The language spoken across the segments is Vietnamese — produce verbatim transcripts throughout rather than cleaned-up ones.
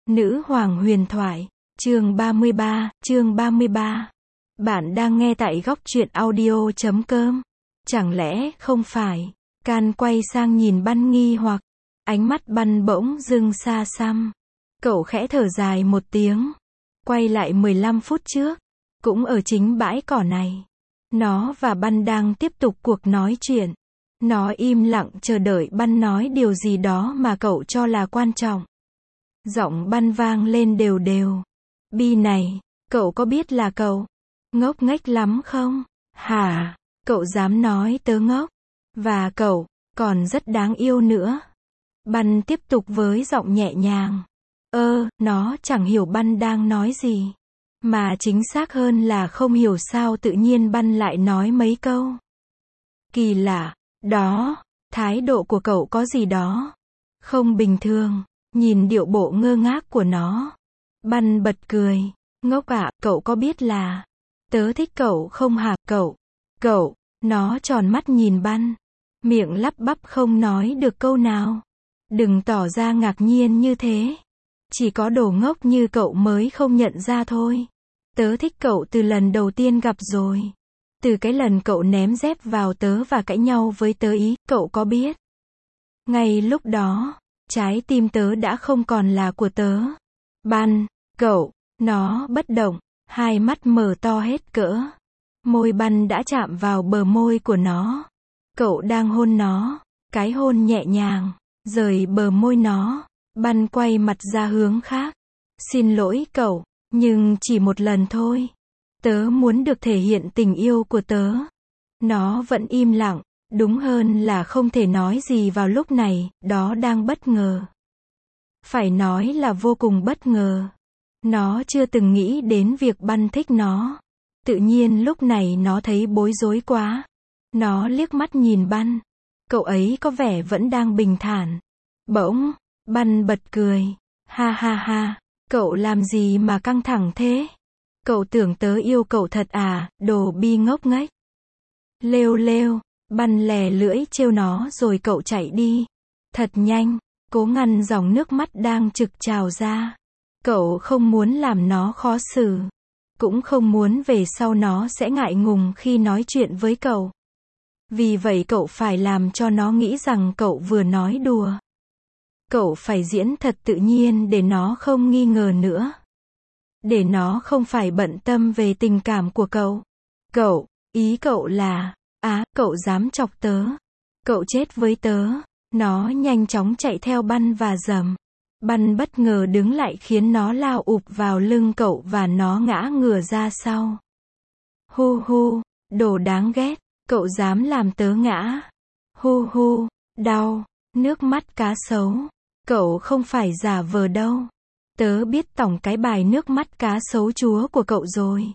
Nữ hoàng huyền thoại, chương ba mươi ba, chương ba mươi ba. Bạn đang nghe tại góc truyện audio chấm com. Chẳng lẽ không phải? Can quay sang nhìn Băn nghi hoặc. Ánh mắt Băn bỗng dưng xa xăm. Cậu khẽ thở dài một tiếng. Quay lại mười lăm phút trước. Cũng ở chính bãi cỏ này. Nó và Băn đang tiếp tục cuộc nói chuyện. Nó im lặng chờ đợi Băn nói điều gì đó mà cậu cho là quan trọng. Giọng Băn vang lên đều đều. Bi này, cậu có biết là cậu ngốc nghếch lắm không? Hả? Cậu dám nói tớ ngốc? Và cậu còn rất đáng yêu nữa. Băn tiếp tục với giọng nhẹ nhàng. Ơ, nó chẳng hiểu Băn đang nói gì. Mà chính xác hơn là không hiểu sao tự nhiên Băn lại nói mấy câu. Kỳ lạ, đó, thái độ của cậu có gì đó không bình thường. Nhìn điệu bộ ngơ ngác của nó. Băn bật cười. Ngốc ạ, cậu có biết là tớ thích cậu không hả? Cậu, cậu, nó tròn mắt nhìn Băn. Miệng lắp bắp không nói được câu nào. Đừng tỏ ra ngạc nhiên như thế. Chỉ có đồ ngốc như cậu mới không nhận ra thôi. Tớ thích cậu từ lần đầu tiên gặp rồi. Từ cái lần cậu ném dép vào tớ và cãi nhau với tớ ý, cậu có biết? Ngay lúc đó, trái tim tớ đã không còn là của tớ. Băn, cậu, nó bất động, hai mắt mở to hết cỡ. Môi Băn đã chạm vào bờ môi của nó. Cậu đang hôn nó, cái hôn nhẹ nhàng, rời bờ môi nó. Băn quay mặt ra hướng khác. Xin lỗi cậu, nhưng chỉ một lần thôi. Tớ muốn được thể hiện tình yêu của tớ. Nó vẫn im lặng. Đúng hơn là không thể nói gì vào lúc này, đó đang bất ngờ. Phải nói là vô cùng bất ngờ. Nó chưa từng nghĩ đến việc Băn thích nó. Tự nhiên lúc này nó thấy bối rối quá. Nó liếc mắt nhìn Băn. Cậu ấy có vẻ vẫn đang bình thản. Bỗng, Băn bật cười. Ha ha ha, cậu làm gì mà căng thẳng thế? Cậu tưởng tớ yêu cậu thật à, đồ bi ngốc nghếch. Lêu lêu. Băn lè lưỡi trêu nó rồi cậu chạy đi. Thật nhanh, cố ngăn dòng nước mắt đang trực trào ra. Cậu không muốn làm nó khó xử. Cũng không muốn về sau nó sẽ ngại ngùng khi nói chuyện với cậu. Vì vậy cậu phải làm cho nó nghĩ rằng cậu vừa nói đùa. Cậu phải diễn thật tự nhiên để nó không nghi ngờ nữa. Để nó không phải bận tâm về tình cảm của cậu. Cậu, ý cậu là... Á, cậu dám chọc tớ. Cậu chết với tớ. Nó nhanh chóng chạy theo Băn và dầm. Băn bất ngờ đứng lại khiến nó lao ụp vào lưng cậu và nó ngã ngửa ra sau. Hu hu, đồ đáng ghét. Cậu dám làm tớ ngã. Hu hu, đau. Nước mắt cá sấu. Cậu không phải giả vờ đâu. Tớ biết tổng cái bài nước mắt cá sấu chúa của cậu rồi.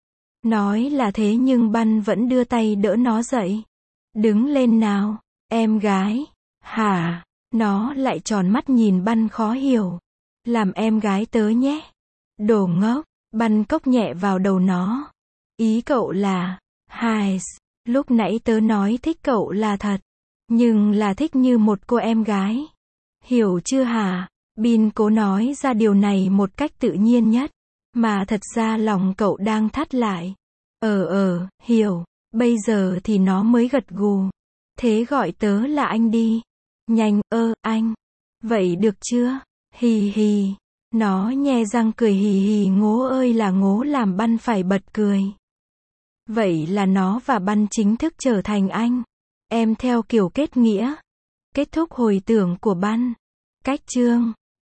Nói là thế nhưng Băn vẫn đưa tay đỡ nó dậy. Đứng lên nào, em gái. Hả? Nó lại tròn mắt nhìn Băn khó hiểu. Làm em gái tớ nhé. Đồ ngốc. Băn cốc nhẹ vào đầu nó. Ý cậu là, hài, lúc nãy tớ nói thích cậu là thật. Nhưng là thích như một cô em gái. Hiểu chưa hả? Bin cố nói ra điều này một cách tự nhiên nhất. Mà thật ra lòng cậu đang thắt lại. Ờ ờ, hiểu. Bây giờ thì nó mới gật gù. Thế gọi tớ là anh đi. Nhanh, ơ, anh. Vậy được chưa? Hì hì. Nó nhe răng cười hì hì ngố ơi là ngố làm Băn phải bật cười. Vậy là nó và Băn chính thức trở thành anh em theo kiểu kết nghĩa. Kết thúc hồi tưởng của Băn. Cách chương.